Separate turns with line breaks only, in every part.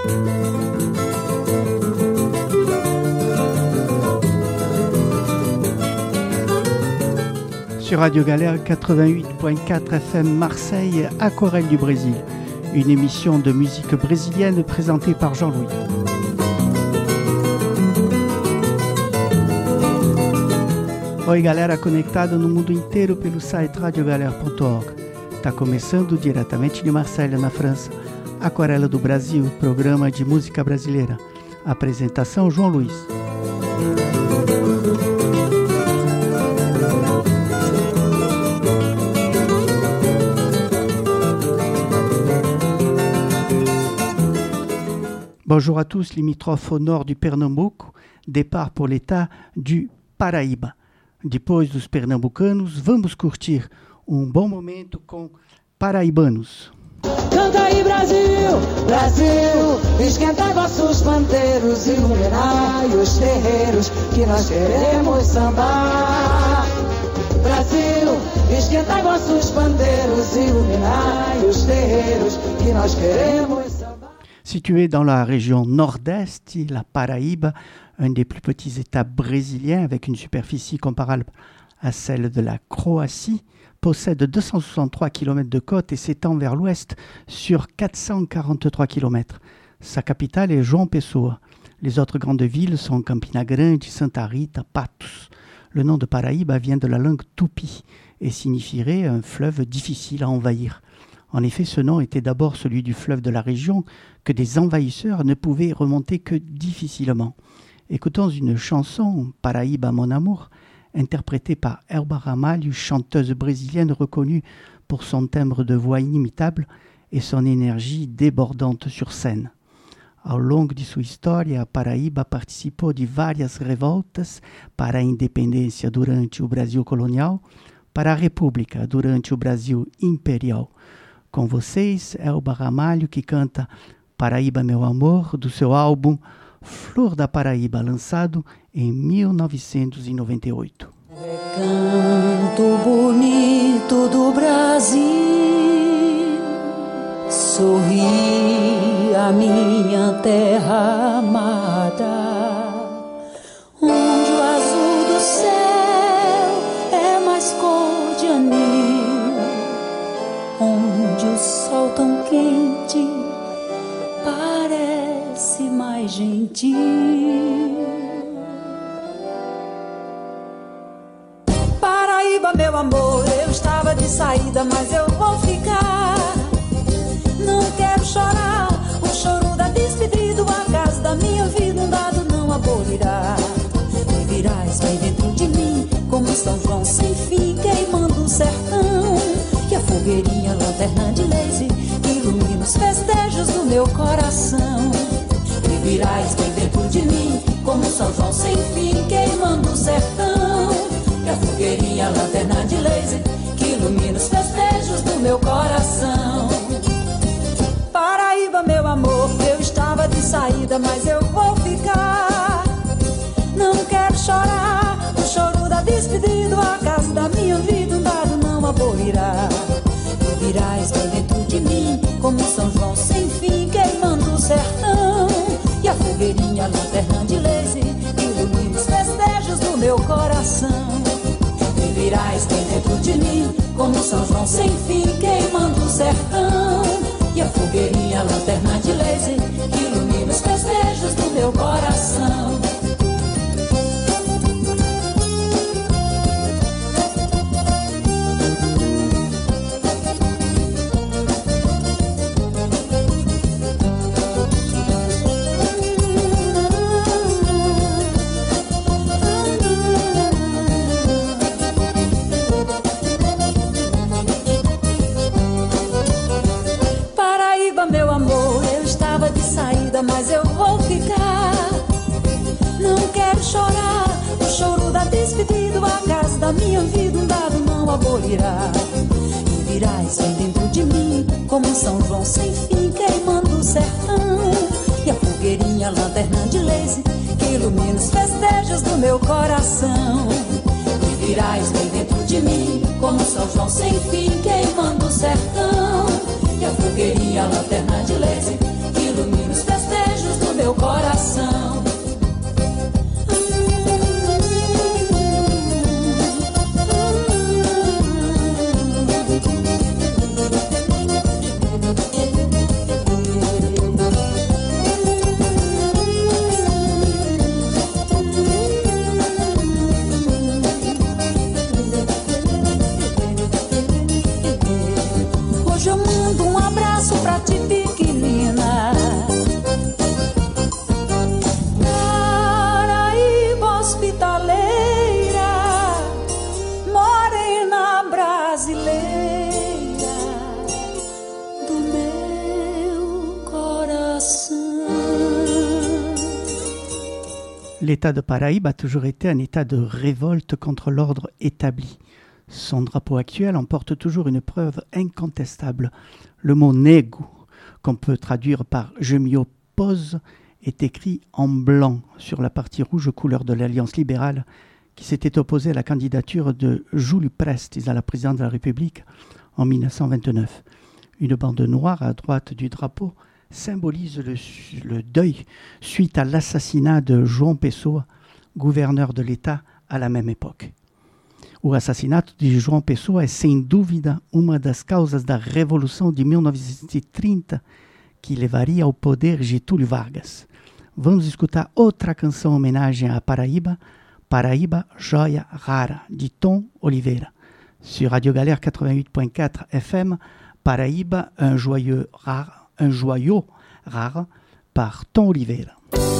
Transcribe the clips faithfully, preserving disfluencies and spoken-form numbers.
Sur Radio Galère quatre-vingt-huit point quatre F M Marseille, Aquarelle du Brésil, une émission de musique brésilienne présentée par Jean-Louis. Oi galera conectada no mundo inteiro pelo site radio galera ponto org. Está começando diretamente de Marselha, na França, Aquarela do Brasil, programa de música brasileira. Apresentação João Luiz. Bonjour à tous, limitrophes au nord du Pernambuco, départ pour l'état du Paraíba. Depois dos pernambucanos, vamos curtir um bom momento com paraibanos.
Canta aí Brasil, Brasil, esquenta vossos pandeiros, iluminai os terreiros que nós queremos sambar. Brasil, esquenta vossos pandeiros, iluminai os terreiros que nós queremos sambar.
Situé dans la région nord-est, la Paraíba, un des plus petits États brésiliens avec une superficie comparable à celle de la Croatie, possède deux cent soixante-trois kilomètres de côte et s'étend vers l'ouest sur quatre cent quarante-trois kilomètres. Sa capitale est João Pessoa. Les autres grandes villes sont Campina Grande, Santa Rita, Patos. Le nom de Paraíba vient de la langue tupi et signifierait un fleuve difficile à envahir. En effet, ce nom était d'abord celui du fleuve de la région que des envahisseurs ne pouvaient remonter que difficilement. Écoutons une chanson, Paraíba mon amour, interprétée par Elba Ramalho, chanteuse brésilienne reconnue pour son timbre de voix inimitable et son énergie débordante sur scène. Ao longo de sua história, a Paraíba participou de várias revoltas para a independência durante o Brasil colonial, para a República durante o Brasil imperial. Com vocês, Elba Ramalho, que canta Paraíba Meu Amor, do seu álbum Flor da Paraíba, lançado em mil novecentos e noventa e oito.
Recanto bonito do Brasil, sorri a minha terra amada, onde o azul do céu é mais cor de anil, onde o sol tão quente parece mais gentil. Paraíba, meu amor, eu estava de saída, mas eu vou ficar. Não quero chorar, o choro da despedida, o acaso da minha vida, um dado não abolirá. E virás bem dentro de mim, como São João sem fim, queimando o sertão. Que a fogueirinha, lanterna de laser, ilumina os festejos do meu coração. E virás bem dentro de mim, como São João sem fim, queimando o sertão. Que a fogueirinha, lanterna de laser, que ilumina os festejos do meu coração. Paraíba, meu amor, eu estava de saída, mas eu vou ficar. Não quero chorar, o choro da despedida, o acaso da minha vida, um dado não abolirá. Tu virás bem dentro de mim, como São João sem fim, queimando o sertão. E a fogueirinha, a lanterna de laser, ilumina os festejos do meu coração. Tu virás bem dentro de mim, como São João sem fim, queimando o sertão. E a fogueirinha, a lanterna de laser, ilumina os festejos do meu coração. Mas eu vou ficar. Não quero chorar, o choro da despedida, o acaso da minha vida, um dado não abolirá. E virás bem dentro de mim, como São João sem fim, queimando o sertão. E a fogueirinha, a lanterna de laser, que ilumina os festejos do meu coração. E virás bem dentro de mim, como São João sem fim, queimando o sertão. E a fogueirinha, a lanterna de laser, que ilumina os festejos
L'État de Paraíba a toujours été un état de révolte contre l'ordre établi. Son drapeau actuel en porte toujours une preuve incontestable. Le mot « nego », qu'on peut traduire par « je m'y oppose », est écrit en blanc sur la partie rouge couleur de l'Alliance libérale qui s'était opposée à la candidature de Júlio Prestes à la présidence de la République en mille neuf cent vingt-neuf. Une bande noire à droite du drapeau symbolise le, le deuil suite à l'assassinat de João Pessoa, gouverneur de l'État à la même époque. O assassinato de João Pessoa é, sem dúvida, uma das causas da Revolução de mil novecentos e trinta que levaria ao poder Getúlio Vargas. Vamos escutar outra canção em homenagem à Paraíba, Paraíba, Joia Rara, de Tom Oliveira. Sur Radio Galère quatre-vingt-huit point quatre F M, Paraíba, un joyeux rare, un joyau rare, par Tom Oliveira.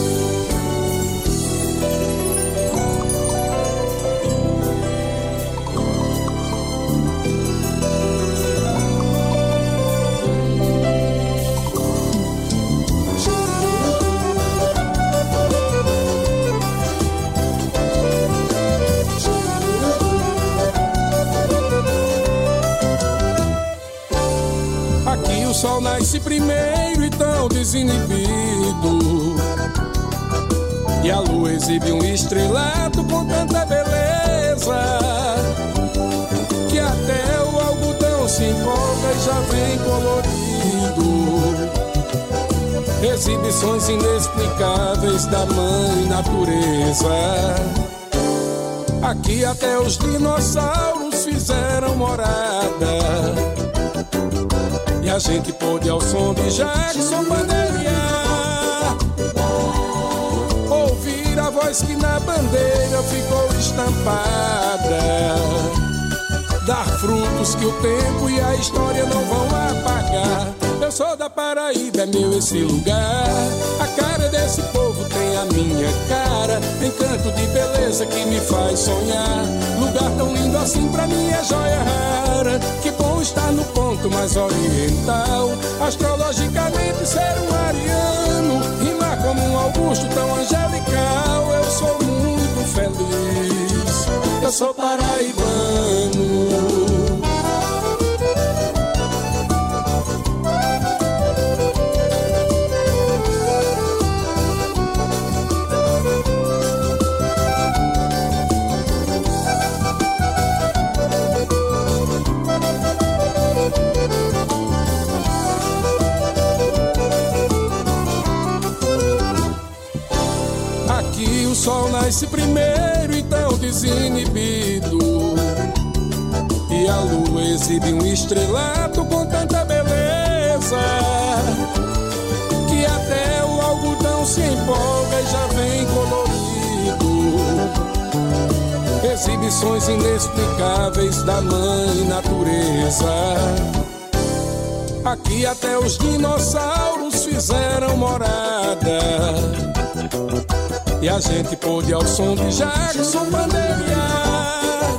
O sol nasce primeiro e tão desinibido, e a lua exibe um estrelato com tanta beleza, que até o algodão se empolga e já vem colorido. Exibições inexplicáveis da mãe natureza. Aqui até os dinossauros fizeram morada, e a gente pôde ao som de Jackson bandeirar, ouvir a voz que na bandeira ficou estampada, dar frutos que o tempo e a história não vão apagar. Eu sou da Paraíba, é meu esse lugar, a cara desse povo tem a minha cara, encanto de beleza que me faz sonhar. Lugar tão lindo assim pra mim é joia rara, que bom estar no ponto mais oriental. Astrologicamente ser um ariano, rimar como um Augusto tão angelical. Eu sou muito feliz, eu sou paraibano. O sol nasce primeiro e tão desinibido, e a lua exibe um estrelato com tanta beleza, que até o algodão se empolga e já vem colorido. Exibições inexplicáveis da mãe natureza. Aqui até os dinossauros fizeram morada, e a gente pôde ao som de Jackson bandeirar,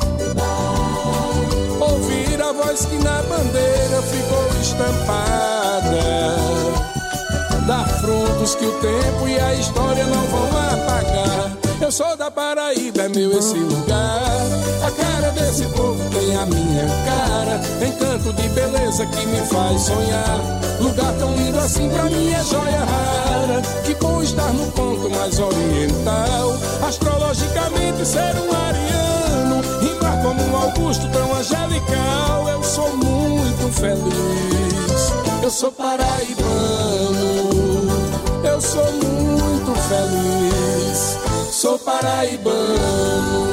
ouvir a voz que na bandeira ficou estampada, dar frutos que o tempo e a história não vão apagar. Eu sou da Paraíba, é meu esse lugar, a cara desse povo tem a minha cara, encanto de beleza que me faz sonhar. Lugar tão lindo assim pra mim é joia rara, que bom estar no ponto mais oriental. Astrologicamente ser um ariano, rimar como um Augusto tão angelical. Eu sou muito feliz, eu sou paraibano, eu sou muito feliz, sou paraibano.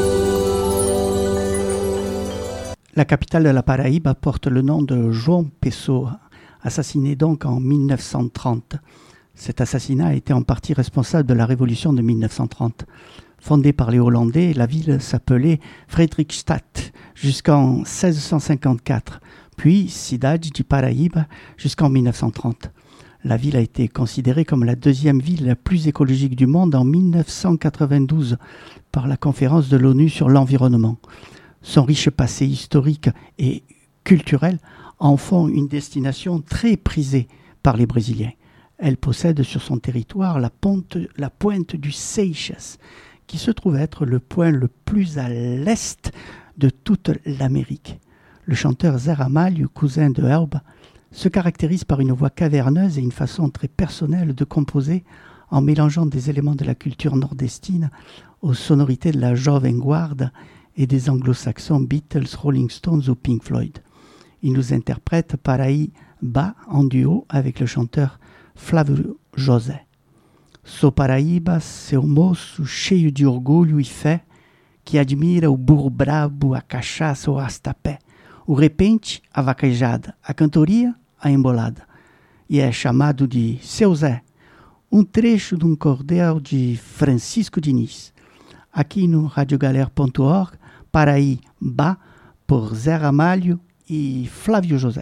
La capitale de la Paraíba porte le nom de João Pessoa, assassiné donc en mille neuf cent trente. Cet assassinat a été en partie responsable de la révolution de mille neuf cent trente. Fondée par les Hollandais, la ville s'appelait Fredrikstad jusqu'en seize cent cinquante-quatre, puis Cidade de Paraíba jusqu'en mille neuf cent trente. La ville a été considérée comme la deuxième ville la plus écologique du monde en mille neuf cent quatre-vingt-douze par la conférence de l'ONU sur l'environnement. Son riche passé historique et culturel en font une destination très prisée par les Brésiliens. Elle possède sur son territoire la, ponte, la pointe du Seixas, qui se trouve être le point le plus à l'est de toute l'Amérique. Le chanteur Zé Ramalho, cousin de Elba, se caractérise par une voix caverneuse et une façon très personnelle de composer en mélangeant des éléments de la culture nordestine aux sonorités de la Jovem Guarda et des anglo-saxons Beatles, Rolling Stones ou Pink Floyd. Il nous interprète Paraíba en duo avec le chanteur Flávio José. Sou Paraíba, seu moço cheio de orgulho e fé, que admira o burro brabo, a cachaça, o arrastapé, o repente, a vaquejada, a cantoria, a embolada. E é chamado de Seu Zé, um trecho de um cordel de Francisco Diniz. Aqui no radiogalera ponto org, Paraíba, por Zé Ramalho e Flávio José.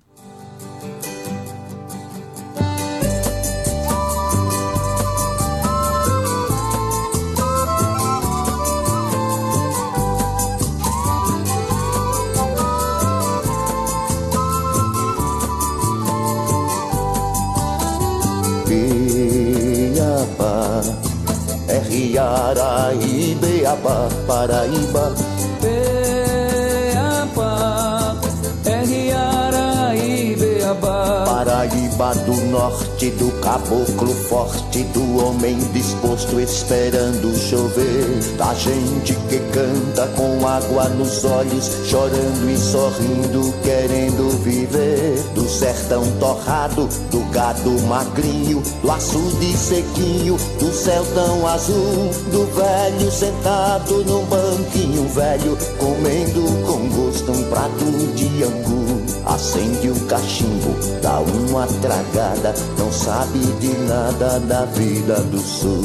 Iara e Beabá, Paraíba.
Beabá, Iara e Beabá.
Paraíba do norte, do caboclo forte, do homem disposto esperando chover. Da gente que canta com água nos olhos, chorando e sorrindo, querendo viver. Do sertão torrado, do gado magrinho, do açude sequinho, do céu tão azul. Do velho sentado num banquinho velho, comendo com gosto um prato de angu. Acende um cachimbo, dá uma tragada, não sabe de nada da vida do sul.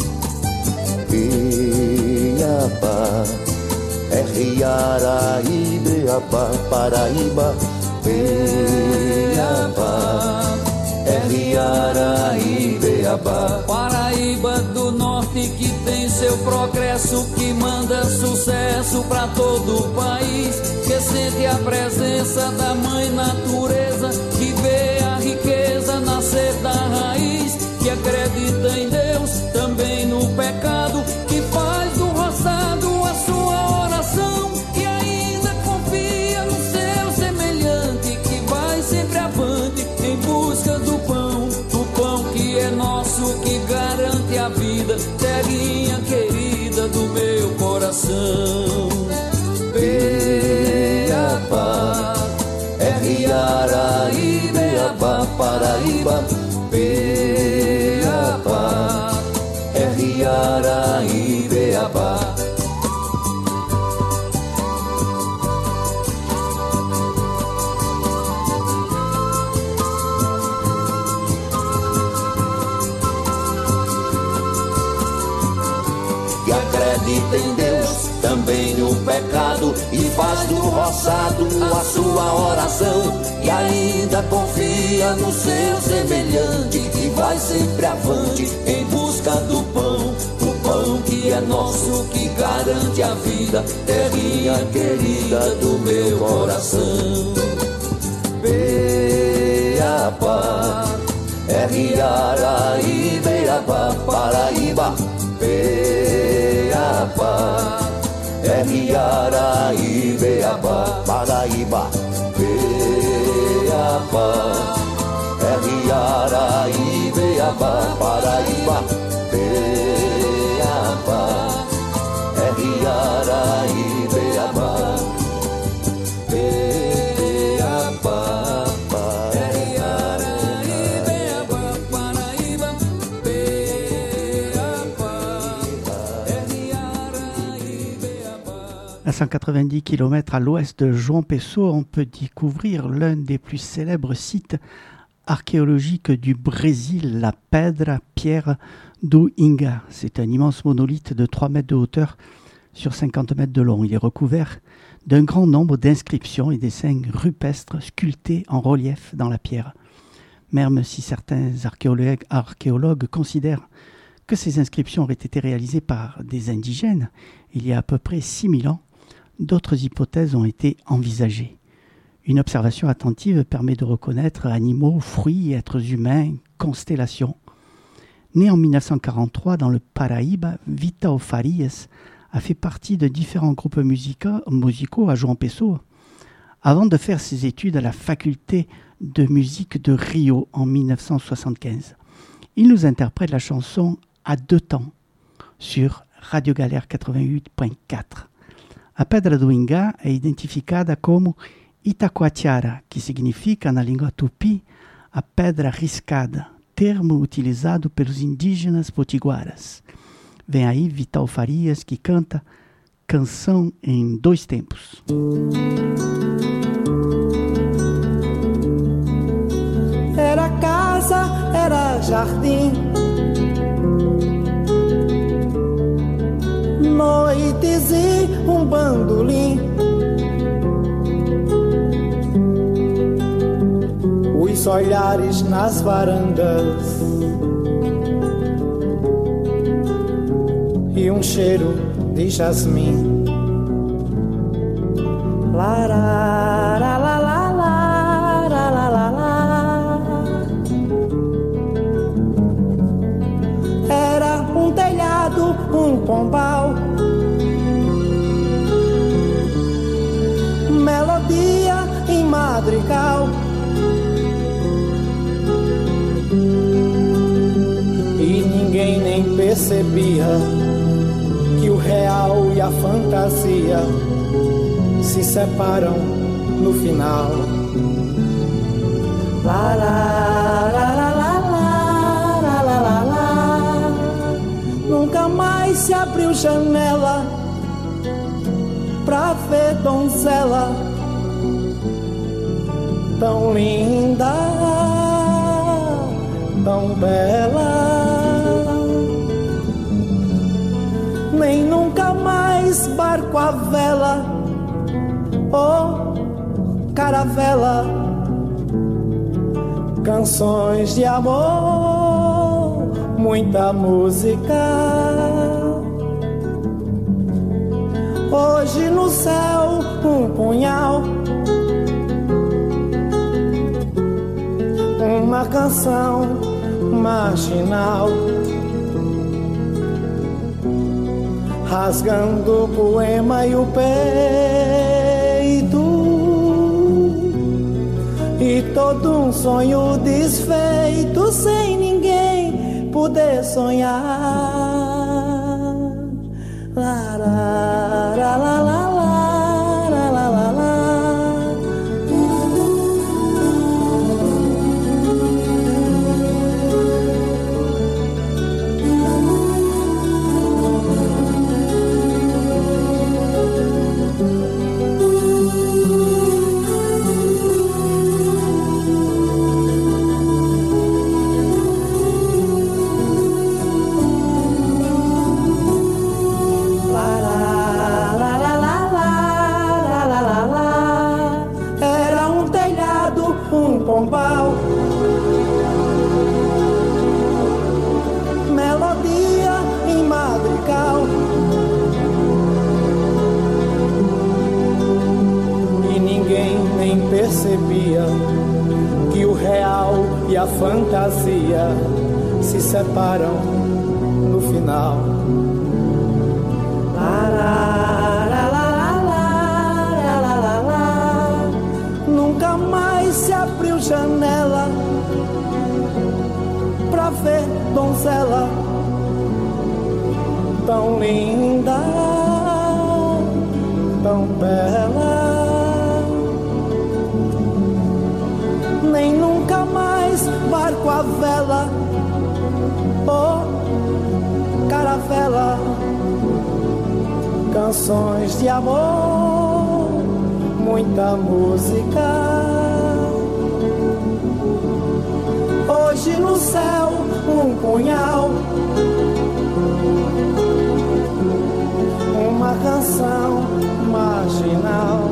Beabá, é Riara e Beabá, Paraíba.
Beabá, é Riara e Beabá. Paraíba do norte que tem seu progresso, que manda sucesso pra todo o país, que sente a presença da mãe natureza, que vê a riqueza nascer da raiz, que acredita em Deus, também no pecado, que faz do roçado a sua oração, que ainda confia no seu semelhante, que vai sempre avante em busca do pão, o pão que é nosso, que garante a vida, terrinha querida do meu coração. Beabá, é Riara e Beabá, Paraíba. Beabá, é Riara e Beabá.
Que acredita em Deus, também no pecado, e faz do roçado a sua oração, e ainda confia no seu semelhante, que vai sempre avante em busca do pão, o pão que é nosso, que garante a vida, terrinha querida do meu coração. Beabá, é Riara e Beabá, Paraíba. Beabá, é Riara e Beabá, Paraíba. Beabá, é Riara e Beabá, Paraíba. Beabá, é Riara e Beabá. Beabá, é Riara e Beabá, Paraíba.
À cent quatre-vingt-dix kilomètres à l'ouest de João Pessoa, on peut découvrir l'un des plus célèbres sites archéologiques du Brésil, la Pedra Pierre do Inga. C'est un immense monolithe de trois mètres de hauteur sur cinquante mètres de long. Il est recouvert d'un grand nombre d'inscriptions et dessins rupestres sculptés en relief dans la pierre. Même si certains archéologues, archéologues considèrent que ces inscriptions auraient été réalisées par des indigènes il y a à peu près six mille ans, d'autres hypothèses ont été envisagées. Une observation attentive permet de reconnaître animaux, fruits, êtres humains, constellations. Né en mille neuf cent quarante-trois dans le Paraíba, Vitao Farias a fait partie de différents groupes musicaux, musicaux à João Pessoa, avant de faire ses études à la faculté de musique de Rio en mille neuf cent soixante-quinze. Il nous interprète la chanson « À deux temps » sur Radio Galère quatre-vingt-huit point quatre. A Pedra do Ingá é identificada como Itacoatiara, que significa na língua tupi a pedra riscada, termo utilizado pelos indígenas potiguaras. Vem aí Vitao Farias, que canta Canção em Dois Tempos.
Era casa, era jardim, noites e um bandolim, os olhares nas varandas e um cheiro de jasmim. La, la, la, la, la, la, la, la, la. Era um telhado, um pombal, melodia em madrigal, e ninguém nem percebia que o real e a fantasia se separam no final. La, la, la, la, la, la, la, la, la. Nunca mais se abriu janela pra ver donzela tão linda, tão bela. Nem nunca mais barco à vela ou caravela, canções de amor, muita música. Hoje no céu um punhal, uma canção marginal, rasgando o poema e o peito, e todo um sonho desfeito sem ninguém poder sonhar. La, la, la, la, la, la, la, la, la. Pombal, melodia em madrigal, e ninguém nem percebia que o real e a fantasia se separam no final. La, la, la, la, la, la, la, la. Nunca mais se abriu janela pra ver donzela tão linda, tão bela. Nem nunca mais barco à vela ou caravela, canções de amor, muita música. Hoje no céu um punhal, uma canção marginal,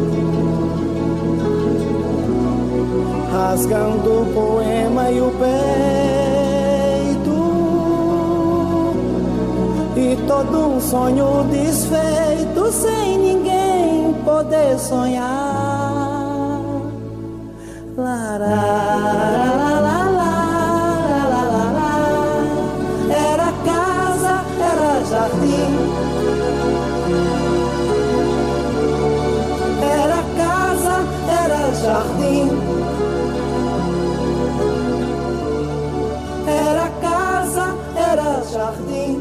rasgando o poema e o peito, e todo um sonho desfeito sem ninguém poder sonhar. La, la, la, la, la, la, la, la, la. jardim.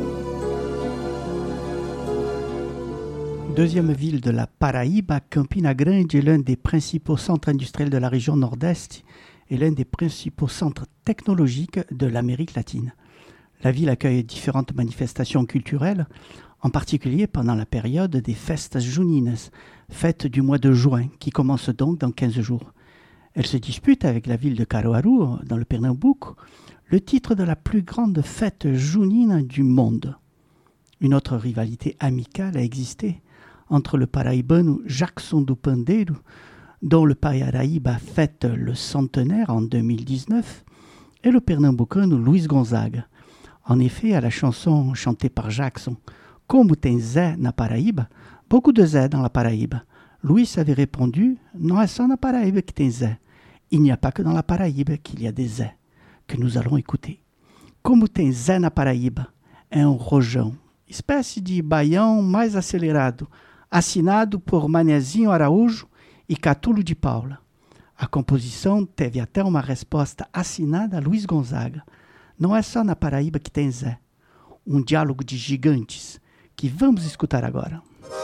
Deuxième ville de la Paraíba, Campina Grande est l'un des principaux centres industriels de la région nord-est et l'un des principaux centres technologiques de l'Amérique latine. La ville accueille différentes manifestations culturelles, en particulier pendant la période des Festas Juninas, fête du mois de juin, qui commence donc dans quinze jours. Elle se dispute avec la ville de Caruaru, dans le Pernambouc, le titre de la plus grande fête junina du monde. Une autre rivalité amicale a existé entre le paraibano Jackson do Pandeiro, dont le Paraíba fête le centenaire en deux mille dix-neuf, et le pernambucano Luiz Gonzaga. En effet, à la chanson chantée par Jackson, « Como tem Zé na Paraíba ?» Beaucoup de Zé dans la Paraíba. Luiz avait répondu « Non é só na Paraíba que tem Zé. Il n'y a pas que dans la Paraíba qu'il y a des Zé. » Que nous allons écouter. « Como tem Zé na Paraíba ?» É um rojão, espécie de baião mais acelerado, assinado por Manezinho Araújo e Catulo de Paula. A composição teve até uma resposta assinada a Luiz Gonzaga. Não é só na Paraíba que tem Zé. Um diálogo de gigantes que vamos escutar agora.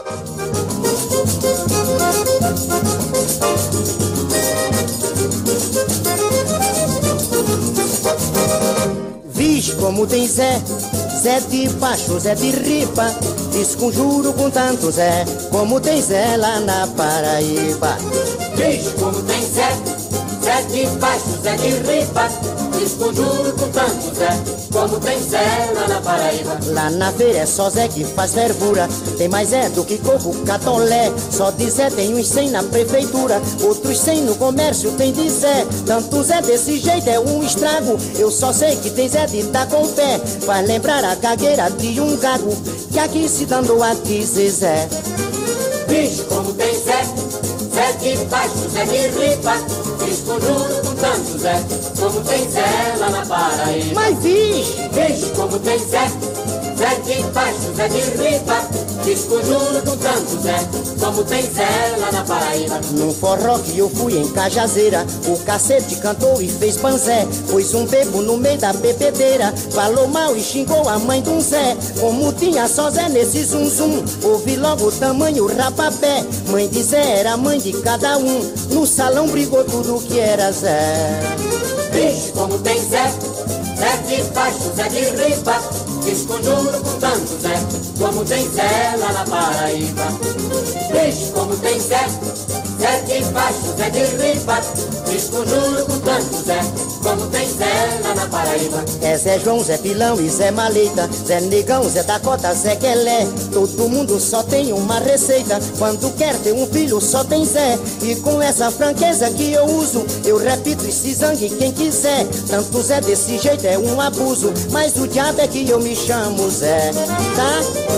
Vixe como tem Zé, Zé de baixo, Zé de ripa, desconjuro com tanto Zé, como tem Zé lá na Paraíba.
Vixe como tem Zé, Zé de baixo, Zé de ripa, desconjuro com tanto Zé, como tem Zé lá na Paraíba.
Lá na feira é só Zé que faz fervura, tem mais Zé do que coco, catolé. Só de Zé tem uns cem na prefeitura, outros cem no comércio tem de Zé. Tanto Zé desse jeito é um estrago, eu só sei que tem Zé de dar com pé. Faz lembrar a gagueira de um gago, que aqui se dando a dizer Zé.
Vixe como tem Zé, Zé de baixo, Zé de ripa, desconjuro com tanto Zé, como tem Zé lá na Paraíba.
Mas vixe,
vixe como tem Zé, Zé de baixo, Zé de ripa, desconjuro com tanto Zé, como tem Zé lá na Paraíba.
Num forró que eu fui em Cajazeira, o cacete cantou e fez panzé, pôs um bebo no meio da bebedeira, falou mal e xingou a mãe de um Zé. Como tinha só Zé nesse zum zum, ouvi logo o tamanho rapapé. Mãe de Zé era mãe de cada um, no salão brigou tudo que era Zé.
Vixe como tem Zé, Zé de baixo, Zé de ripa, desconjuro com tanto Zé, como tem Zé lá na Paraíba. Vixe como tem Zé, Zé de baixo, Zé de ripa, desconjuro com tanto Zé, como tem Zé lá na Paraíba.
É Zé João, Zé Pilão e Zé Maleta, Zé Negão, Zé Dakota, Zé Quelé. Todo mundo só tem uma receita, quando quer ter um filho só tem Zé. E com essa franqueza que eu uso, eu repito esse zangue quem quiser. Tanto Zé desse jeito é um abuso, mas o diabo é que eu me chamo Zé, tá?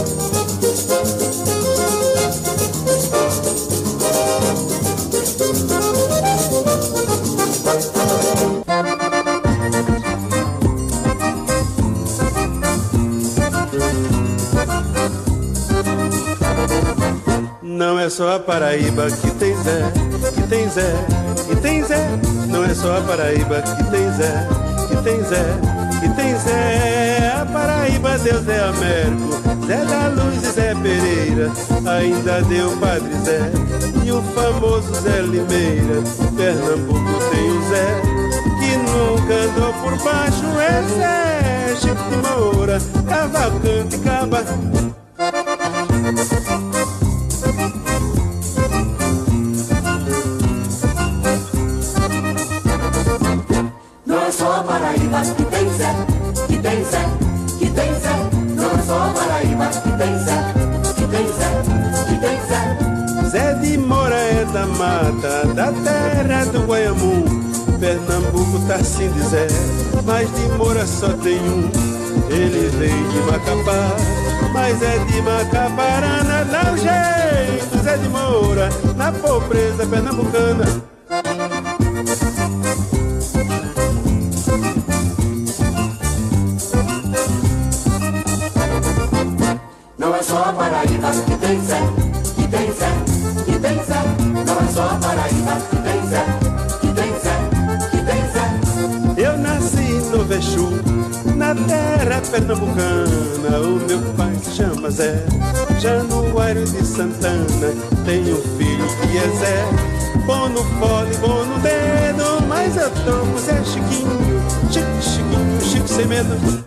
Não é só a Paraíba que tem Zé, que tem Zé, que tem Zé. Não é só a Paraíba que tem Zé, que tem Zé, que tem Zé. A Paraíba deu Zé Américo, Zé da Luz e Zé Pereira, ainda deu Padre Zé e o famoso Zé Limeira. Pernambuco tem o Zé que nunca andou por baixo, é Zé Chico de Moura, Cavalcante, Caba.
Não é só a Paraíba que tem Zé, que tem Zé, que tem Zé. Não é só a Paraíba que tem Zé, que tem Zé, que tem Zé.
Zé de Moura é da mata, da terra do Guaiamum. Pernambuco tá assim de Zé, mas de Moura só tem um. Ele veio de Macapá, mas é de Macaparana. Dá um jeito, Zé de Moura, na pobreza pernambucana.
Não é só a Paraíba que tem Zé, que tem Zé, que tem Zé. Não é só a Paraíba que tem Zé, que tem Zé, que tem Zé.
Eu nasci no Vexu, na terra terra pernambucana, o meu pai se chama Zé Januário de Santana, tem um filho que é Zé, bom no fole, bom no dedo, mas eu tomo Zé Chiquinho, Chico, Chiquinho, Chico sem medo.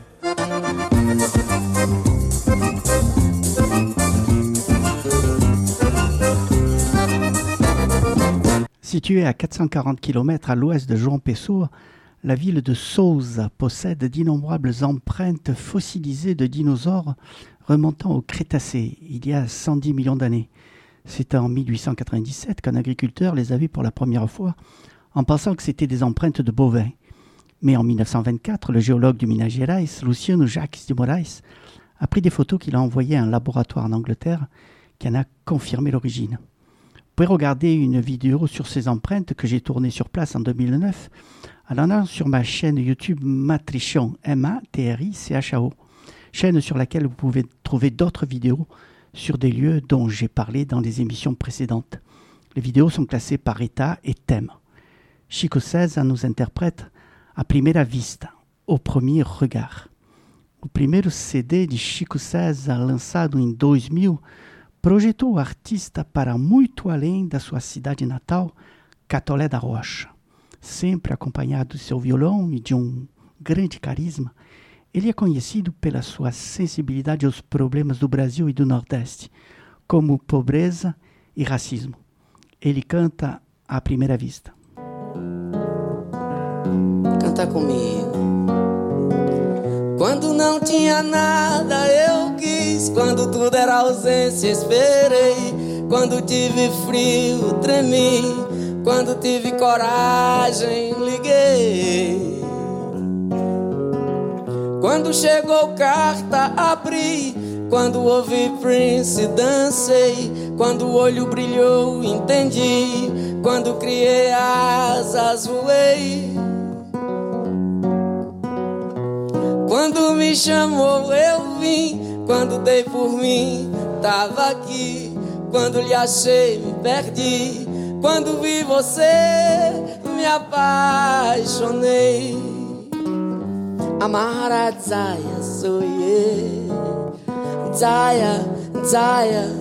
Située à quatre cent quarante kilomètres à l'ouest de João Pessoa, la ville de Sousa possède d'innombrables empreintes fossilisées de dinosaures remontant au Crétacé, il y a cent dix millions d'années. C'est en mille huit cent quatre-vingt-dix-sept qu'un agriculteur les a vus pour la première fois en pensant que c'était des empreintes de bovins. Mais en mille neuf cent vingt-quatre, le géologue du Minas Gerais, Luciano Jacques de Moraes, a pris des photos qu'il a envoyées à un laboratoire en Angleterre qui en a confirmé l'origine. Vous pouvez regarder une vidéo sur ces empreintes que j'ai tournée sur place en deux mille neuf en allant sur ma chaîne YouTube Matrichon, M A T R I C H A O, chaîne sur laquelle vous pouvez trouver d'autres vidéos sur des lieux dont j'ai parlé dans les émissions précédentes. Les vidéos sont classées par état et thème. Chico César nous interprète A Primeira Vista, au premier regard. O primeiro C D de Chico César, lançado em dois mil, projetou o artista para muito além da sua cidade natal, Catolé da Rocha. Sempre acompanhado de seu violão e de um grande carisma, ele é conhecido pela sua sensibilidade aos problemas do Brasil e do Nordeste, como pobreza e racismo. Ele canta à primeira vista.
Canta comigo. Quando não tinha nada eu quis, quando tudo era ausência esperei, quando tive frio tremi, quando tive coragem liguei, quando chegou carta abri, quando ouvi Prince dancei, quando o olho brilhou entendi, quando criei asas voei. Quando me chamou eu vim, quando dei por mim tava aqui, quando lhe achei me perdi, quando vi você me apaixonei. Amara Zaya sou eu, Zaya, Zaya,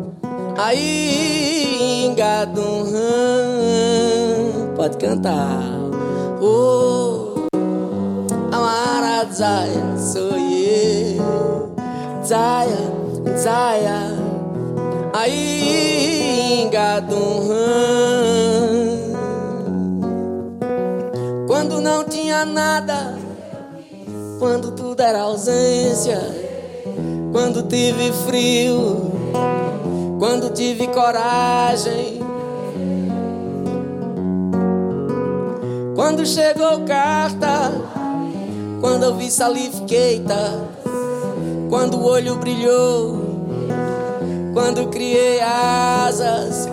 aí engadum, pode cantar. Oh, Amara Zaya sou eu, Zaya, Zaya, aí engadum. Quando não tinha nada, quando tudo era ausência, quando tive frio, quando tive coragem, quando chegou carta, quando eu vi Salif Keita, quando o olho brilhou, quando criei asas,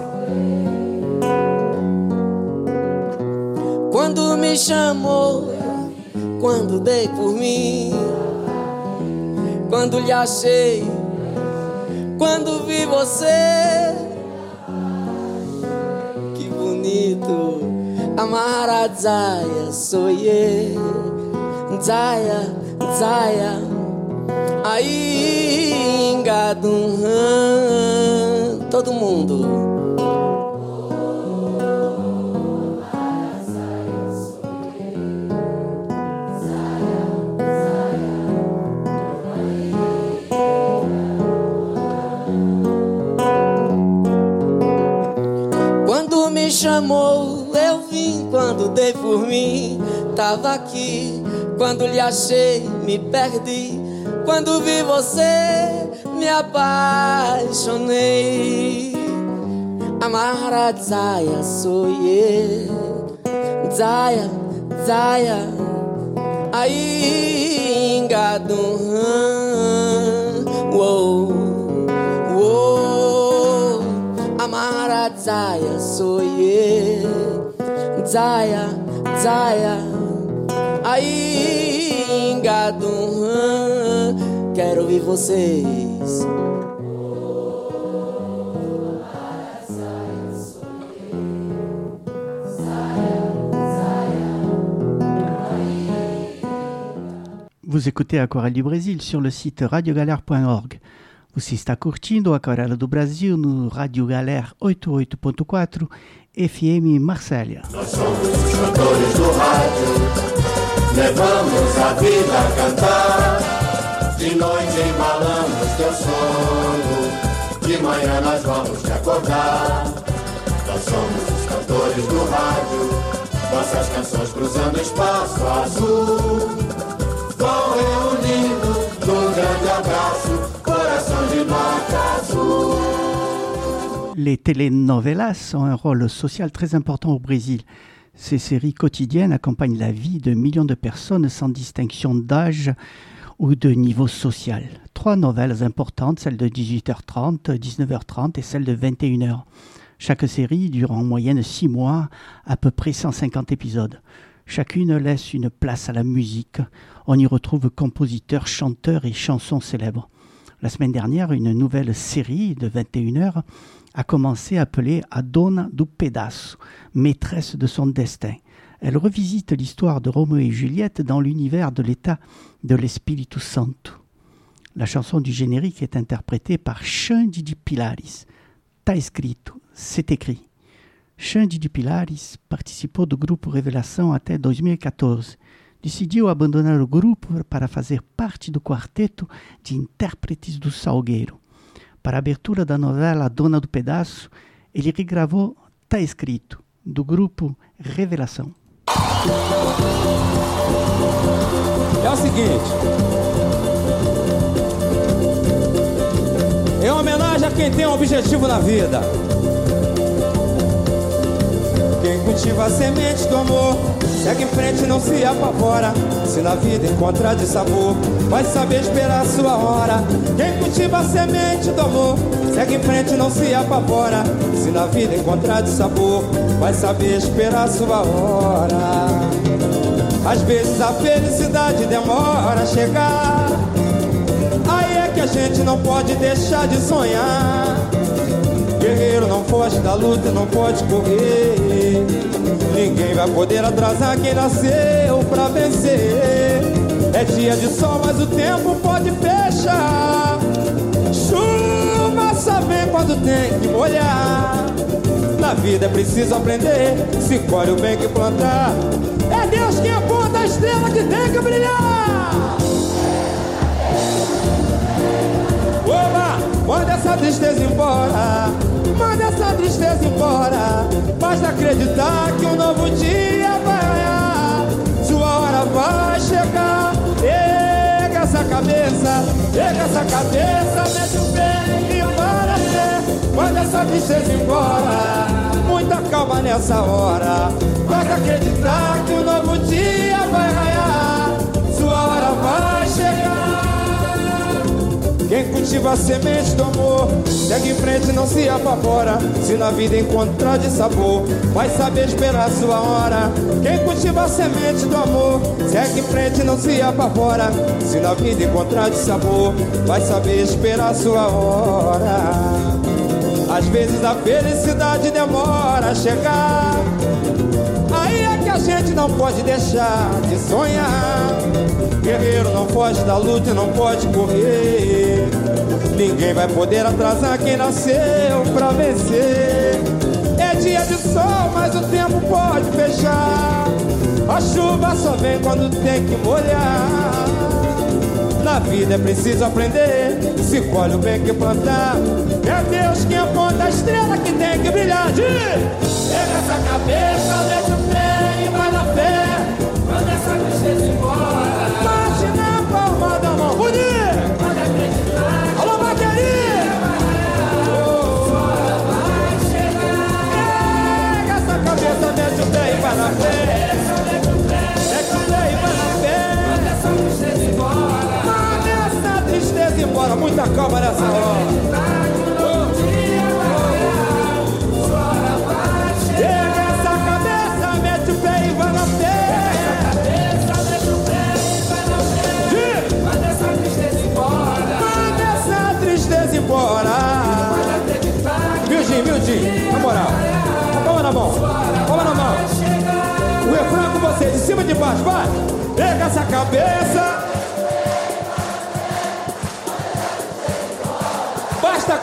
quando me chamou, quando dei por mim, quando lhe achei, quando vi você. Que bonito. Amara Zaya sou eu, Zaya, Zaya, aí engadum. Todo mundo. Quando me chamou eu vim, quando dei por mim tava aqui, quando lhe achei me perdi, quando vi você me apaixonei. Amara Zaya sou eu, Zaya, Zaya, aí engadum. Uou, uou, Amara Zaya sou eu, Zaya, Zaya, aí engadum. Quero ouvir vocês.
Vous écoutez Aquarelle du Brasil sur le site radio galera ponto org. Você está curtindo Aquarela do Brasil no Radio Galera oitenta e oito ponto quatro F M Marsella.
Nós somos os cantores do rádio, levamos a vida a cantar. De noite embalamos teu sono, de manhã nós vamos te acordar. Nós somos os cantores do rádio, nossas canções cruzando espaço azul, vão reunindo num grande abraço, coração de nota azul.
Les telenovelas ont un rôle social très important au Brésil. Ces séries quotidiennes accompagnent la vie de millions de personnes sans distinction d'âge ou de niveau social. Trois nouvelles importantes, celle de dix-huit heures trente, dix-neuf heures trente et celle de vingt et une heures. Chaque série dure en moyenne six mois, à peu près cent cinquante épisodes. Chacune laisse une place à la musique. On y retrouve compositeurs, chanteurs et chansons célèbres. La semaine dernière, une nouvelle série de vingt et une heures a commencé appelée A Dona do Pedaço, maîtresse de son destin. Elle revisite l'histoire de Roméo et Juliette dans l'univers de l'état de l'Espírito Santo. La chanson du générique est interprétée par Xande de Pilares. Tá escrito, c'est écrit. Xande de Pilares participou do grupo Revelação até dois mil e quatorze. Decidiu abandonar o grupo para fazer parte do quarteto de intérpretes do Salgueiro. Para a abertura da novela A Dona do Pedaço, ele regravou Tá Escrito, do grupo Revelação.
É o seguinte, em homenagem a quem tem um objetivo na vida, quem cultiva a semente do amor, segue em frente e não se apavora. Se na vida encontrar de sabor, vai saber esperar a sua hora. Quem cultiva a semente do amor, segue em frente e não se apavora. Se na vida encontrar de sabor, vai saber esperar a sua hora. Às vezes a felicidade demora a chegar, aí é que a gente não pode deixar de sonhar. Guerreiro não foge da luta e não pode correr. Ninguém vai poder atrasar quem nasceu pra vencer. É dia de sol, mas o tempo pode fechar. Chuva só vem quando tem que molhar. Na vida é preciso aprender, se colhe o bem que plantar. É Deus quem aponta a estrela que tem que brilhar. Oba, manda essa tristeza embora, manda essa tristeza embora. Basta acreditar que um novo dia vai raiar. Sua hora vai chegar. Erga essa cabeça, erga essa cabeça, mete o pé e para ser. Manda essa tristeza embora, muita calma nessa hora. Basta acreditar que um novo dia vai raiar. Sua hora vai chegar. Quem cultiva a semente do amor, segue em frente e não se apavora. Se na vida encontrar de sabor, vai saber esperar a sua hora. Quem cultiva a semente do amor, segue em frente e não se apavora. Se na vida encontrar de sabor, vai saber esperar a sua hora. Às vezes a felicidade demora a chegar, aí é que a gente não pode deixar de sonhar. Guerreiro não foge da luta e não pode correr. Ninguém vai poder atrasar quem nasceu pra vencer. É dia de sol, mas o tempo pode fechar. A chuva só vem quando tem que molhar. Na vida é preciso aprender, se colhe o bem que plantar. É Deus quem aponta a estrela que tem que brilhar. Pega essa cabeça, mete o pé e vai na fé. Manda essa tristeza embora, bate na palma da mão. Bonito! Pode acreditar. Alô, bateria! Sua hora vai chegar. Pega essa cabeça, mete o pé e vai na fé. Mete o pé e vai na fé. Manda essa tristeza embora. Manda essa tristeza embora. Muita calma nessa hora. Mildinho, na moral, palma na mão, palma na mão. O refrão com vocês, de cima e de baixo, vai. Pega essa cabeça,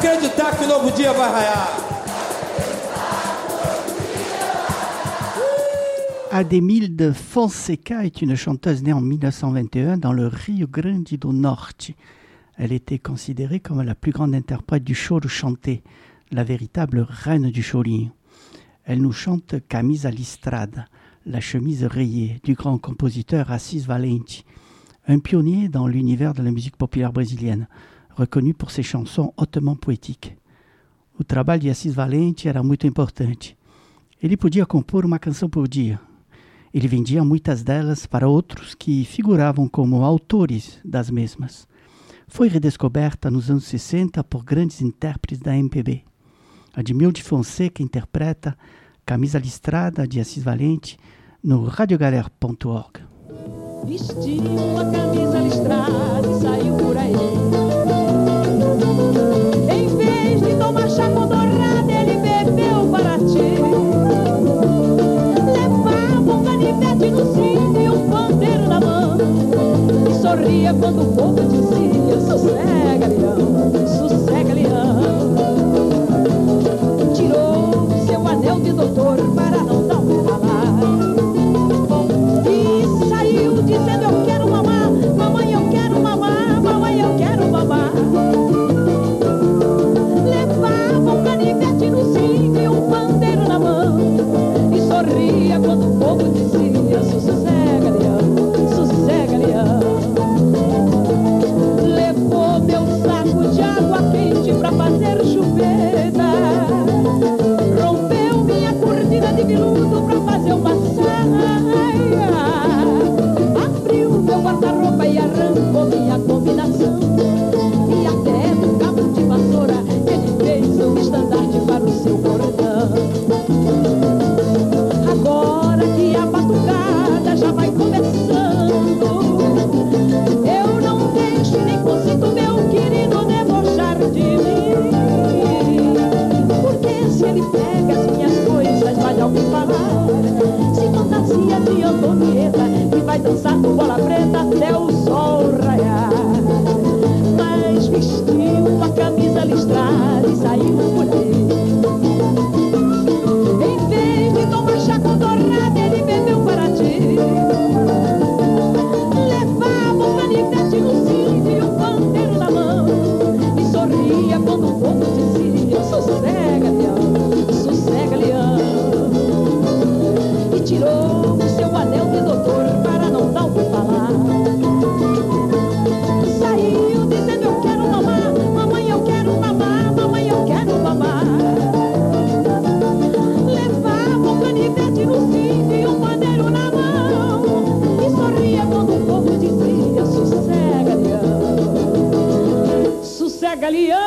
acreditar que um novo dia vai raiar.
Ademilde Fonseca est une chanteuse née en mille neuf cent vingt et un dans le Rio Grande do Norte. Elle était considérée comme la plus grande interprète du choro chanté, la véritable reine du chorinho. Elle nous chante Camisa Listrada, la chemise rayée, du grand compositeur Assis Valente, un pionnier dans l'univers de la musique populaire brésilienne, reconnu pour ses chansons hautement poétiques. O trabalho de Assis Valente era muito importante. Ele podia compor uma canção por dia. Ele vendia muitas delas para outros que figuravam como autores das mesmas. Foi redescoberta nos anos sessenta por grandes intérpretes da M P B. Ademilde Fonseca interpreta Camisa Listrada de Assis Valente no radiogalera ponto org.
Vestiu uma camisa listrada e saiu por aí. Em vez de tomar chá com dourada, ele bebeu para ti. Levava um canivete no cinto e um pandeiro na mão. E sorria quando o povo dizia: sossega, leão, sossega, leão. Tirou seu anel de doutor para não dar um falar. E saiu dizendo: eu quero mamar, mamãe, eu quero mamar, mamãe, eu quero mamar. Levava um canivete no cinto e um pandeiro na mão. E sorria quando o povo dizia: sossega, leão, sossega, leão. Levou meu saco de água quente pra fazer chupeta. Rompeu minha cortina de veludo pra fazer uma saia. Abriu meu guarda-roupa e arrancou minha combinação. E até no cabo de vassoura ele fez um estandarte para o seu cordão. Agora que a batucada já vai começando, eu não deixo nem consinto meu querido debochar de mim. Porque se ele pega as minhas coisas, vai ouvir falar. Se fantasia de Antonieta e vai dançar com bola preta até o sol raiar. Mas vestiu uma camisa listrada e saiu por aí. Em vez de tomar chá com dourada, ele bebeu para ti. Levava um canivete no cinto e um pandeiro na mão. E sorria quando o povo dizia: sossega, leão, sossega, leão. E tirou o seu anel de doutor para não dar o que falar. Saiu dizendo: eu quero mamar, mamãe, eu quero mamar, mamãe, eu quero mamar. Levava um canivete no cinto e um pandeiro na mão. E sorria quando o povo dizia: sossega, leão, sossega, leão.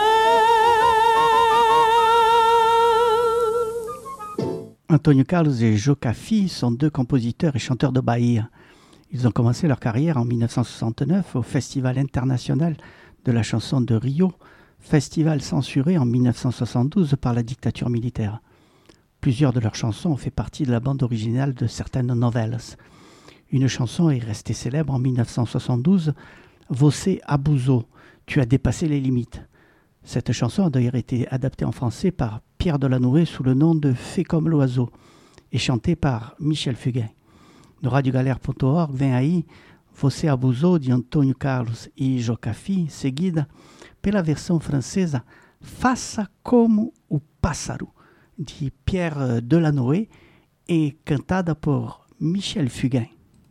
Antônio Carlos et Jocafi sont deux compositeurs et chanteurs de Bahia. Ils ont commencé leur carrière en mille neuf cent soixante-neuf au Festival international de la chanson de Rio, festival censuré en mille neuf cent soixante-douze par la dictature militaire. Plusieurs de leurs chansons ont fait partie de la bande originale de certaines novelas. Une chanson est restée célèbre en mille neuf cent soixante-douze, Você abusou, tu as dépassé les limites. Cette chanson a d'ailleurs été adaptée en français par Pierre Delanoë sous le nom de Fais comme l'oiseau et chantée par Michel Fugain. No radiogalera ponto org vem aí Você abusou de Antônio Carlos e Jocafi, seguida pela versão francesa Faça como o pássaro de Pierre Delanoë et cantada por Michel Fugain.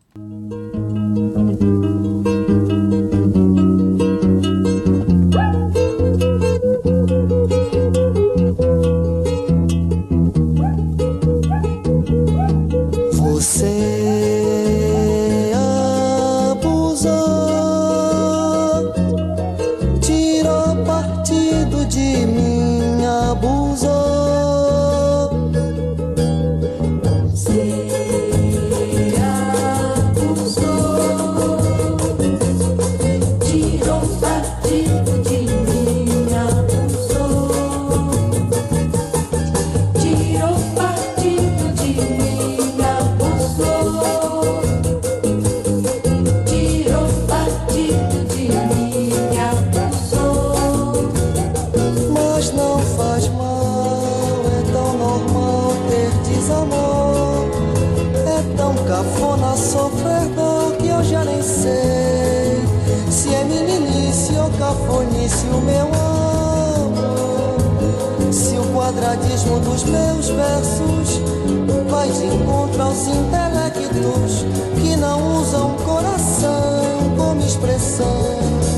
Você abusou, tirou partido de mim, abusou. Você abusou, cafonisse o meu amor. Se o quadradismo dos meus versos vai de encontro aos intelectos que não usam coração como expressão.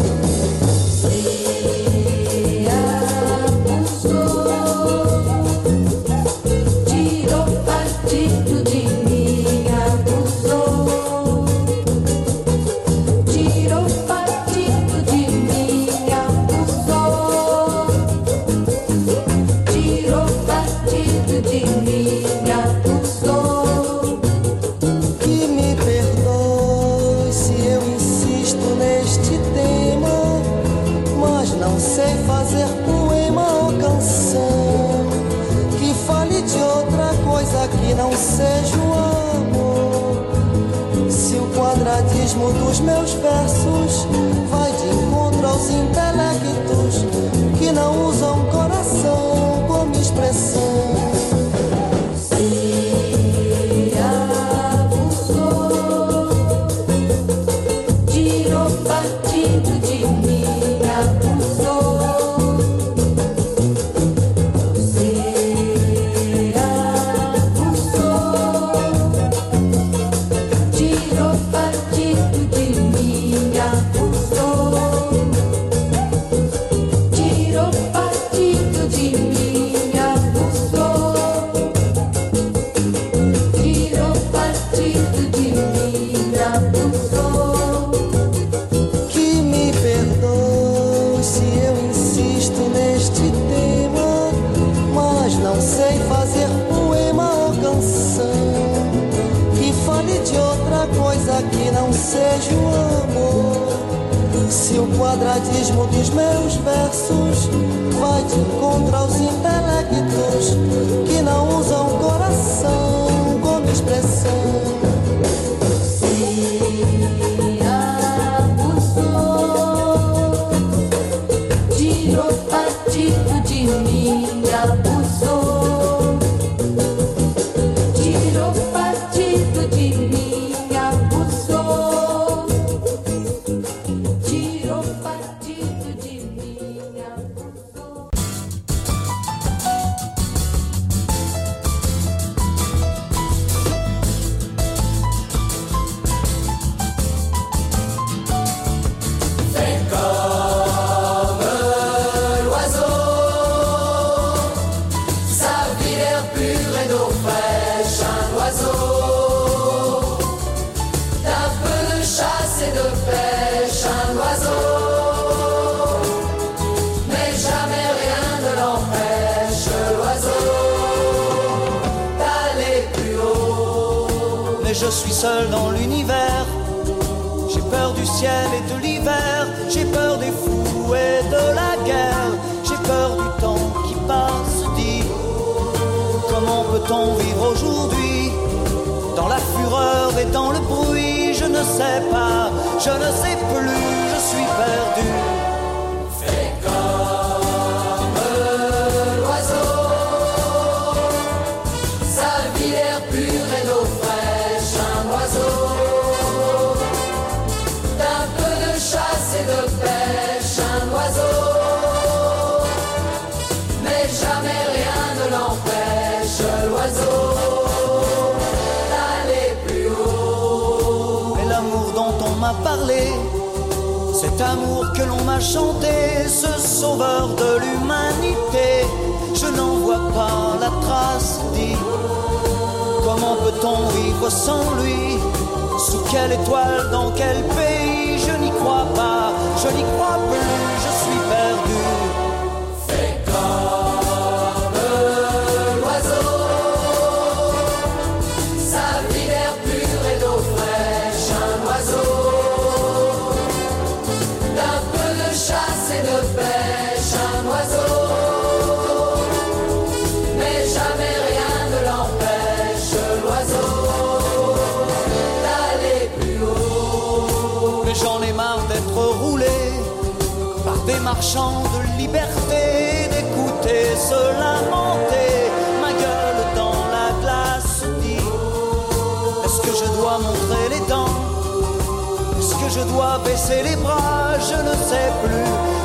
Que não seja o amor. Se o quadradismo dos meus versos vai de encontro aos intelectos que não usam coração como expressão. Se abusou, tirou partido de mim, abusou. Que não seja o amor. Se o quadradismo dos meus versos vai de encontro aos intelectos que não usam coração como expressão. Se abusou, tirou partido de mim, abusou, tirou partido de mim.
Je suis seul dans l'univers. J'ai peur du ciel et de l'hiver. J'ai peur des fous et de la guerre. J'ai peur du temps qui passe. Dis, comment peut-on vivre aujourd'hui dans la fureur et dans le bruit? Je ne sais pas, je ne sais plus, je suis perdu.
Fais comme l'oiseau, sa vie l'air pur et d'eau fraîche. Un oiseau d'un peu de chasse et de pêche. Un oiseau, mais jamais rien ne l'empêche. L'oiseau d'aller plus haut.
Mais l'amour dont on m'a parlé, cet amour que l'on m'a chanté, ce sauveur de l'humanité, je n'en vois pas la trace. Dis, comment peut-on vivre sans lui? Sous quelle étoile, dans quel pays? Je n'y crois pas, je n'y crois plus, je suis perdu.
Fais comme l'oiseau, sa vie d'air pur et d'eau fraîche. Un oiseau d'un peu de chasse et de pêche. Un oiseau, mais jamais rien ne l'empêche. L'oiseau d'aller plus haut.
Mais j'en ai marre d'être roulé par des marchands de liberté, d'écouter se lamenter, ma gueule dans la glace. Dis, est-ce que je dois montrer les dents? Est-ce que je dois baisser les bras? Je ne sais plus,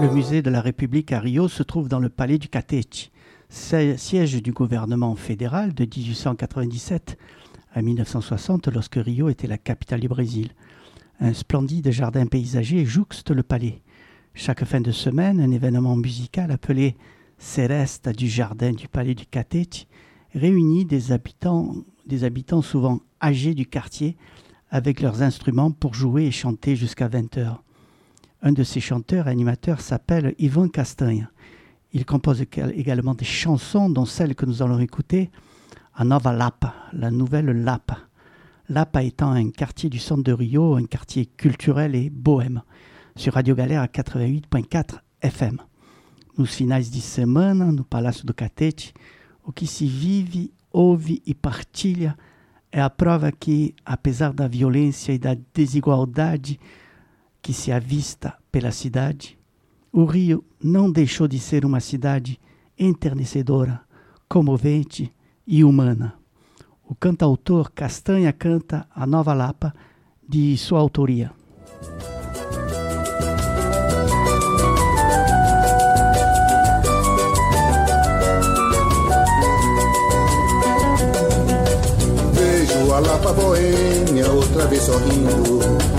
Le musée de la République à Rio se trouve dans le palais du Catete, siège du gouvernement fédéral de dix-huit cent quatre-vingt-dix-sept à mille neuf cent soixante, lorsque Rio était la capitale du Brésil. Un splendide jardin paysager jouxte le palais. Chaque fin de semaine, un événement musical appelé Seresta du jardin du palais du Catete réunit des habitants, des habitants souvent âgés du quartier avec leurs instruments pour jouer et chanter jusqu'à vingt heures. Un de ces chanteurs et animateurs s'appelle Ivan Castanha. Il compose également des chansons, dont celle que nous allons écouter, A Nova Lapa, la nouvelle Lapa. Lapa étant un quartier du centre de Rio, un quartier culturel et bohème, sur Radio Galera à quatre-vingt-huit vírgula quatro F M. Nos finais de semana, no Palácio do Catete, o que se vive, ouve e partilha é a prova que, apesar da violência e da desigualdade que se avista pela cidade, o Rio não deixou de ser uma cidade enternecedora, comovente e humana. O cantautor Castanha canta A Nova Lapa, de sua autoria.
Vejo a Lapa boêmia outra vez sorrindo,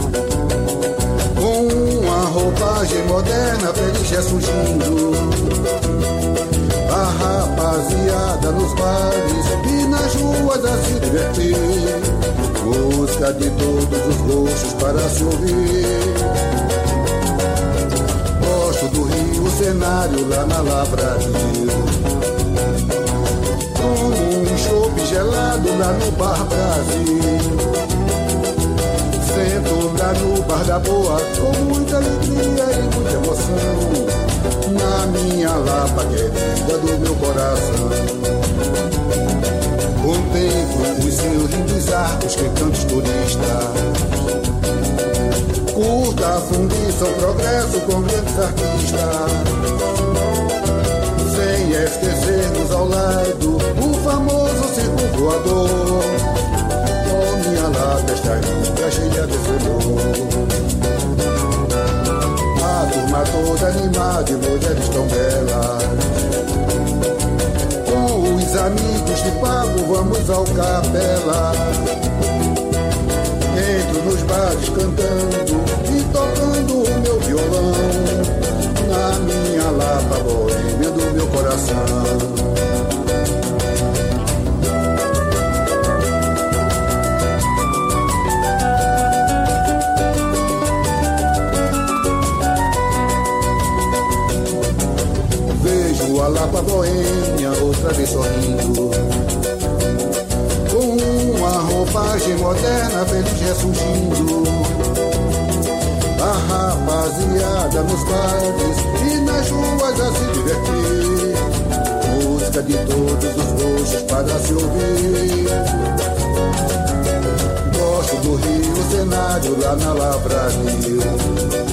com uma roupagem moderna, feliz ressurgindo. A rapaziada nos bares e nas ruas a se divertir, música de todos os gostos para se ouvir. Gosto do Rio, o cenário lá na Lavradio. Tomo um chopp gelado lá no Bar Brasil. Sento lá no Bar da Boa com muita alegria e muita emoção, na minha Lapa querida do meu coração. Contemplo os seus lindos arcos que tantos turistas. Curta a fundição, progresso com grandes artistas, sem esquecermos ao lado o famoso circo voador. Oh, minha Lapa está linda, cheia de flor. A turma toda animada e mulheres tão belas. Com os amigos de papo vamos ao Capela. Entro nos bares cantando e tocando o meu violão, na minha Lapa boêmia do meu coração. A Lapa boêmia outra vez sorrindo, com uma roupagem moderna, feliz ressurgindo. A rapaziada nos bares e nas ruas a se divertir, música de todos os gostos para se ouvir. Gosto do Rio, o cenário lá na Lavradio.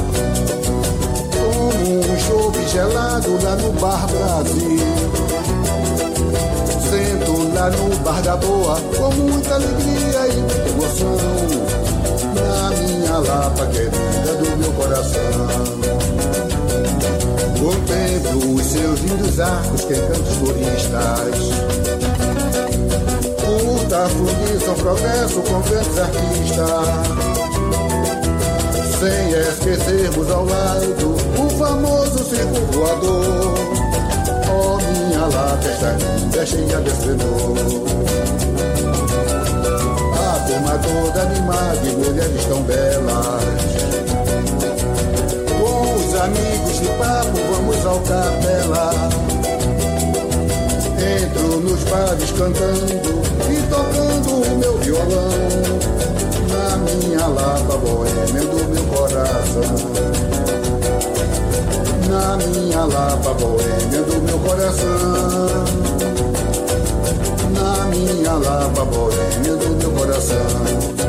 Um chopp gelado lá no Bar Brasil. Sento lá no Bar da Boa com muita alegria e muita emoção, na minha Lapa querida do meu coração. Contemplo os seus lindos arcos que encantam os turistas. Curta a fundição, progresso com grandes artistas, sem esquecermos ao lado o famoso circo voador. Oh, minha Lapa está linda, cheia de esplendor. A turma toda animada e mulheres tão belas. Com os amigos de papo vamos ao Capela. Entro nos bares cantando e tocando o meu violão, na minha Lapa boêmia do meu coração. Na minha Lapa boêmia do meu coração. Na minha Lapa boêmia do meu coração.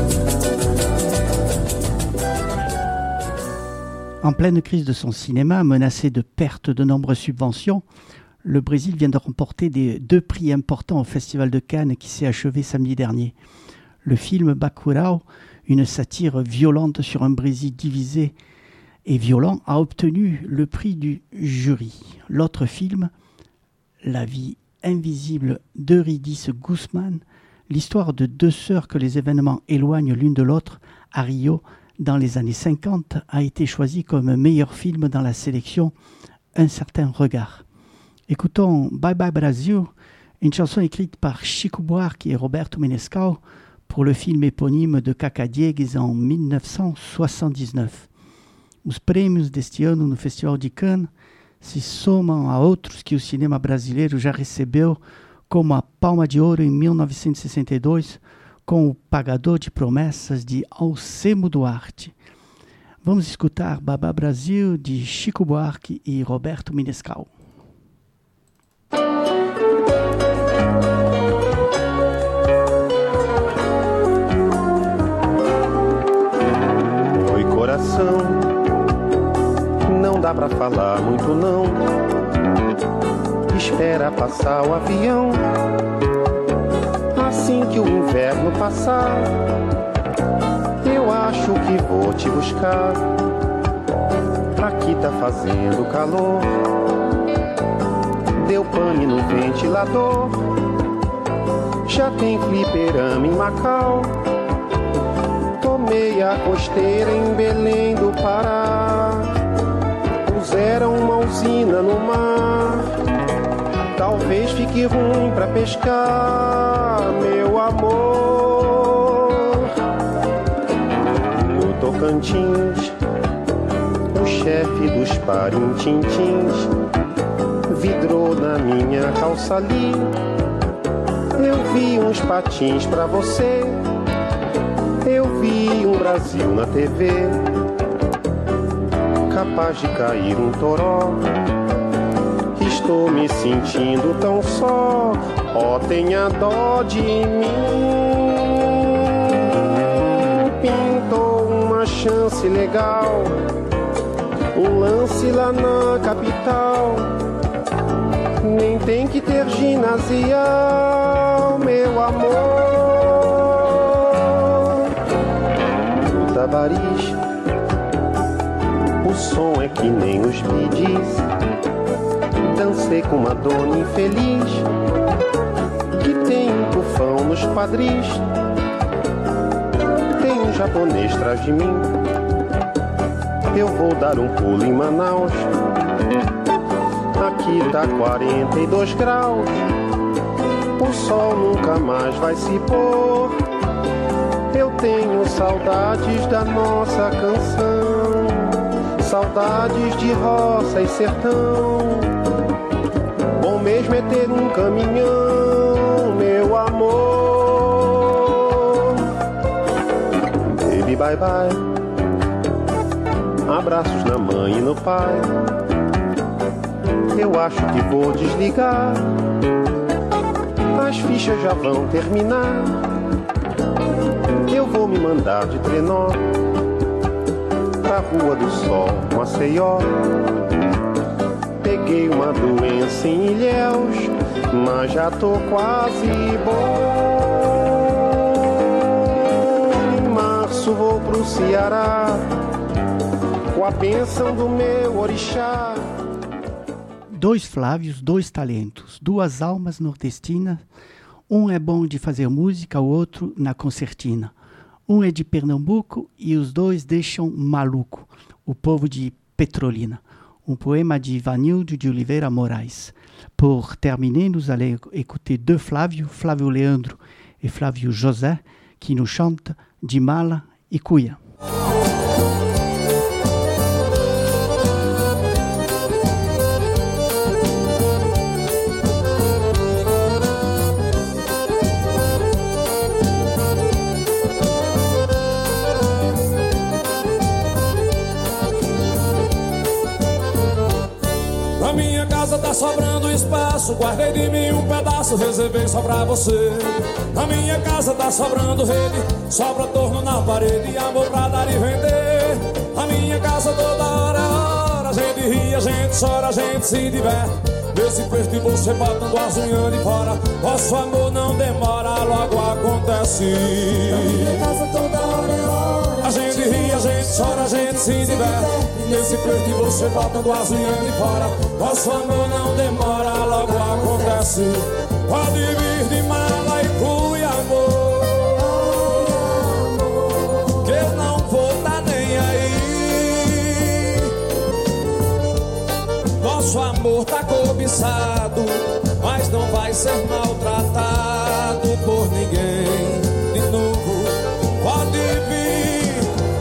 En pleine crise de son cinéma, menacé de perte de nombreuses subventions, le Brésil vient de remporter des, deux prix importants au Festival de Cannes qui s'est achevé samedi dernier. Le film Bacurau, une satire violente sur un Brésil divisé et violent, a obtenu le prix du jury. L'autre film, La vie invisible d'Eurydice Guzman, l'histoire de deux sœurs que les événements éloignent l'une de l'autre à Rio dans les années cinquante, a été choisi comme meilleur film dans la sélection Un certain regard. Écoutons Bye Bye Brasil, une chanson écrite par Chico Buarque et Roberto Menescal pour le film éponyme de Cacá Diegues en mille neuf cent soixante-dix-neuf. Os prêmios deste ano no Festival de Cannes se somam a outros que o cinema brasileiro já recebeu, como a Palma de Ouro em mil novecentos e sessenta e dois, com O Pagador de Promessas de Alcemo Duarte. Vamos escutar Babá Brasil de Chico Buarque e Roberto Menescal.
Oi, coração, não dá pra falar muito não. Espera passar o avião. Assim que o inverno passar, eu acho que vou te buscar. Aqui tá fazendo calor, deu pane no ventilador. Já tem fliperama em Macau, tomei a costeira em Belém do Pará. Puseram uma usina no mar, talvez fique ruim pra pescar, meu amor. No Tocantins, o chefe dos parintintins vidrou na minha calça ali. Eu vi uns patins pra você, eu vi um Brasil na T V, capaz de cair um toró. Estou me sentindo tão só, ó, tenha dó de mim. Pintou uma chance legal, um lance lá na capital. Nem tem que ter ginasial, meu amor. No Tabariz, o som é que nem os bidis. Dancei com uma dona infeliz que tem um tufão nos quadris. Tem um japonês atrás de mim. Eu vou dar um pulo em Manaus. Aqui tá quarenta e dois graus. O sol nunca mais vai se pôr. Eu tenho saudades da nossa canção, saudades de roça e sertão. Bom mesmo é ter um caminhão, meu amor. Baby, bye bye. Abraços na mãe e no pai. Eu acho que vou desligar. As fichas já vão terminar. Eu vou me mandar de trenó pra Rua do Sol, Maceió. Peguei uma doença em Ilhéus, mas já tô quase bom. Em março vou pro Ceará, com a bênção do meu orixá.
Dois Flávios, dois talentos, duas almas nordestinas. Um é bom de fazer música, o outro na concertina. Um é de Pernambuco e os dois deixam maluco o povo de Petrolina. Um poema de Ivanildo de Oliveira Moraes. Pour terminer, nous allons écouter deux Flavios, Flávio Leandro et Flávio José, qui nous chantent De Mala e Cuia.
Tá sobrando espaço, guardei de mim um pedaço, reservei só pra você. Na minha casa tá sobrando rede, sobra torno na parede, amor pra dar e vender. A minha casa toda hora é hora, a gente ri, a gente chora, a gente se diverte. Desse perto e você botando as unhas de fora, nosso amor não demora, logo acontece. Na minha casa toda hora é hora, a gente ri, a gente chora, chora, a gente se diverte. Nesse flerte você bota duas unhas de fora. Nosso amor não demora, logo acontece. Pode vir de mala e fui, amor, que eu não vou tá nem aí. Nosso amor tá cobiçado, mas não vai ser maltratado por ninguém. De novo, pode vir,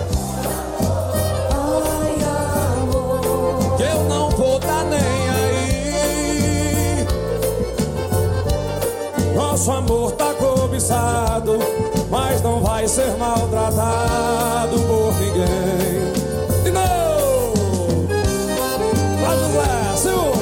ai, amor, que eu não vou tá nem aí. Nosso amor tá cobiçado, mas não vai ser maltratado por ninguém. De novo, vamos lá, senhor.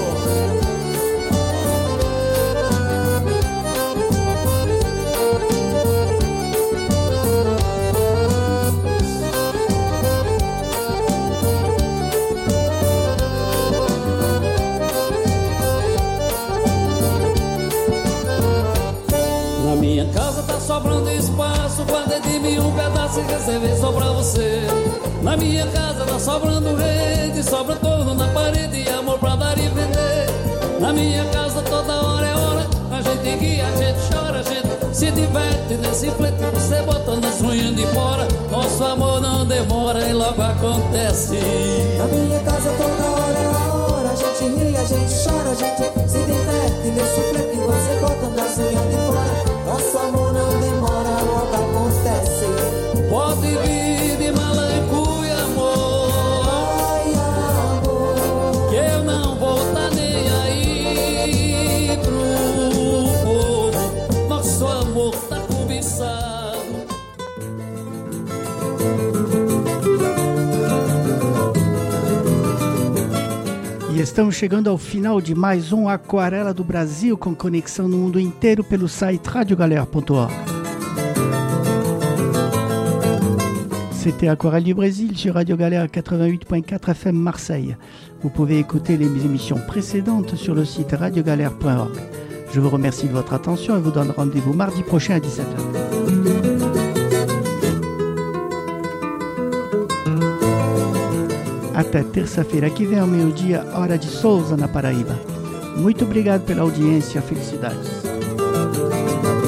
Na minha casa tá sobrando espaço, guardei de mim um pedaço e reservei só pra você. Na minha casa tá sobrando rede, sobra torno na parede e amor pra dar e vender. Na minha casa toda hora é hora, a gente ri, a gente chora, a gente se diverte nesse flete, você botando as unhas de fora. Nosso amor não demora e logo acontece.
Na minha casa toda hora é hora, a gente ri, a gente chora, a gente se diverte nesse flete, você botando as unhas de fora. Nosso amor não demora, logo acontece.
Pode vir de mala e fui, amor,
ai, amor,
que eu não vou tá nem aí pro povo. Nosso amor tá cobiçado.
E estamos chegando ao final de mais um Aquarela do Brasil, com conexão no mundo inteiro pelo site radio galère ponto org. C'était Aquarelle du Brésil sur Radio Galère quatre-vingt-huit point quatre F M Marseille. Vous pouvez écouter les émissions précédentes sur le site radio galère point org. Je vous remercie de votre attention et vous donne rendez-vous mardi prochain à dix-sept heures. Até terça-feira que vem ao meio-dia, hora de Souza, na Paraíba. Muito obrigado pela audiência, felicidades.